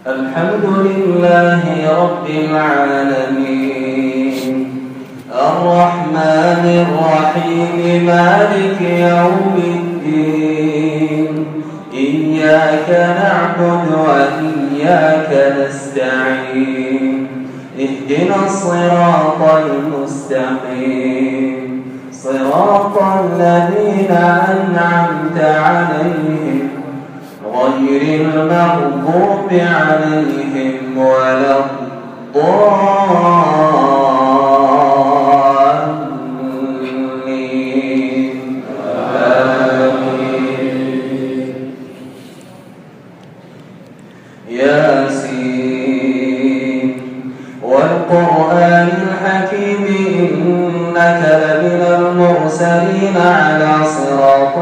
الحمد لله رب العالمين الرحمن الرحيم مالك يوم الدين إياك نعبد وإياك نستعين اهدنا الصراط المستقيم صراط الذين أنعمت عليهم غير المغضوب عليهم ولا الضالين آمين. ياسين والقرآن الحكيم إنك لمن المرسلين على صراط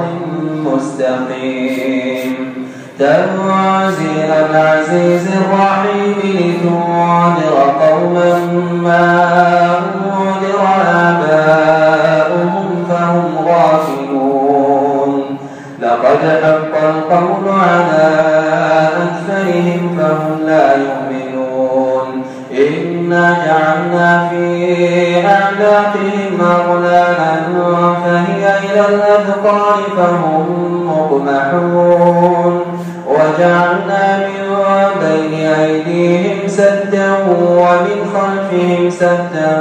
مستقيم تنزيل العزيز الرحيم لتنذر قوما ما أنذر آباؤهم فهم غافلون لقد حق القول على أكثرهم فهم لا يؤمنون إنا جعلنا في أعناقهم أغلالا فهي إلى الأذقان فهم مقمحون وجعلنا من بين أيديهم سدا ومن خلفهم سدا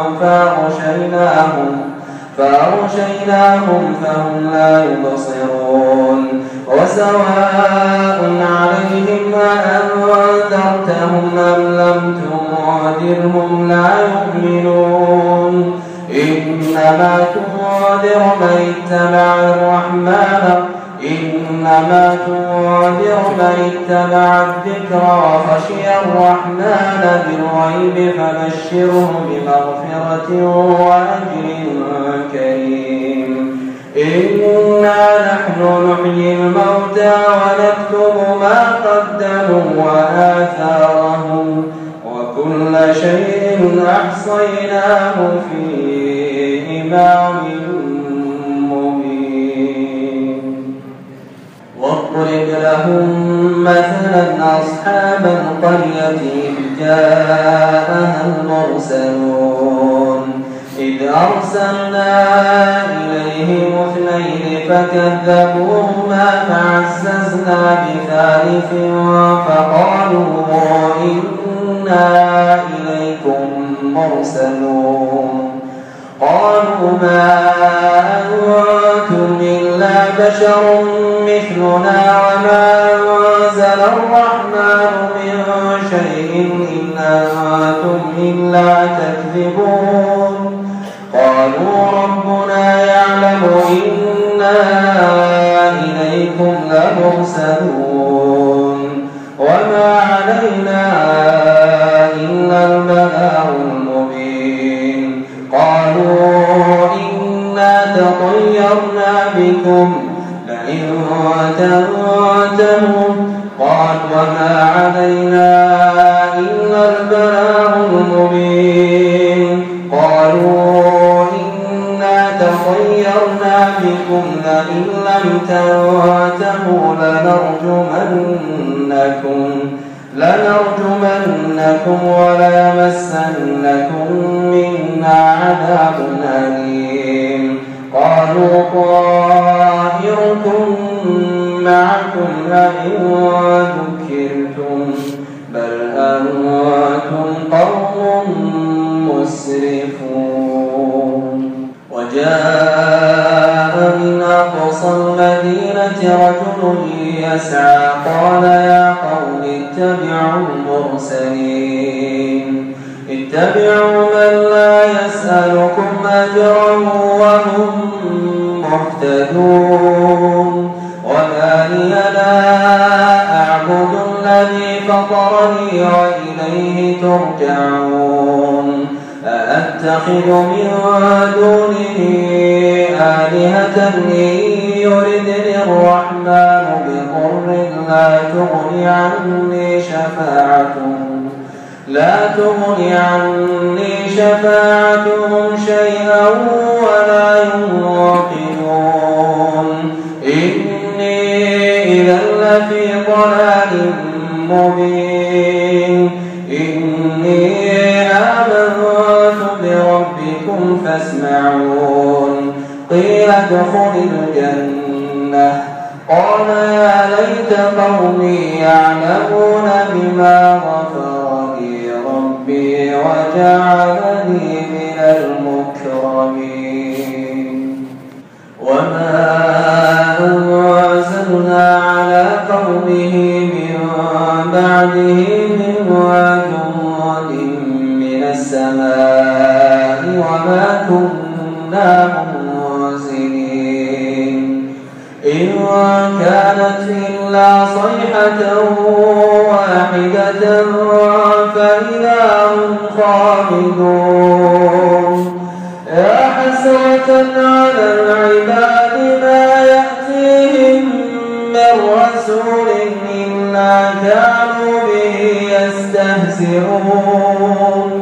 فأغشيناهم فهم لا يبصرون وسواء عليهم أأنذرتهم أم لم تنذرهم لا يؤمنون إنما تنذر من اتبع الذكر وخشي الرحمن بالغيب فبشره بمغفرة وأجر كريم إنا نحن نحيي الموتى ونكتب ما قدموا وآثارهم وكل شيء أحصيناه في إمام واضرب لهم مثلا أصحاب القرية إذ جاءها المرسلون إذ أرسلنا إليهم اثنين فكذبوهما فعززنا بثالث فقالوا إنا إليكم مرسلون قالوا ما أنتم إلا بشر مثلنا وما أنزل الرحمن من شيء إن أنتم إلا تكذبون قالوا ربنا يعلم إنا إليكم لمرسلون وما علينا إلا البلاغ المبين قالوا إنا تطيرنا بكم لئن تنتهوا قال وما علينا إلا البلاغ المبين قالوا إنا تطيرنا بكم لئن لم تنتهوا لنرجمنكم وليمسنكم منا عذاب أليم قالوا طائركم معكم لئن ذكرتم بل أنتم قوم مسرفون وجاء من أقصى المدينة رجل يسعى قال يا قوم اتبعوا من لا يسألكم أجرا وهم مهتدون وما لي لا أعبد الذي فطرني وإليه ترجعون أأتخذ من دونه آلهة إن يردني الرحمن بضر لا تغني عني شفاعتهم شيئا ولا ينقذون إني إذا لفي ضلال مبين الرجيم إني آمنت بربكم فاسمعون قيل ادخل الجنة قال يا ليت قومي يعلمون بما غفر لي ربي وجعلني من المكرمين وما أنزلنا على قومه من بعده من جند من السماء وما كنا منزلين إن كانت إلا صيحة واحدة فإذا هم خامدون يا حسرة على العباد ما يأتيهم من رسول إلا كانوا به يستهزئون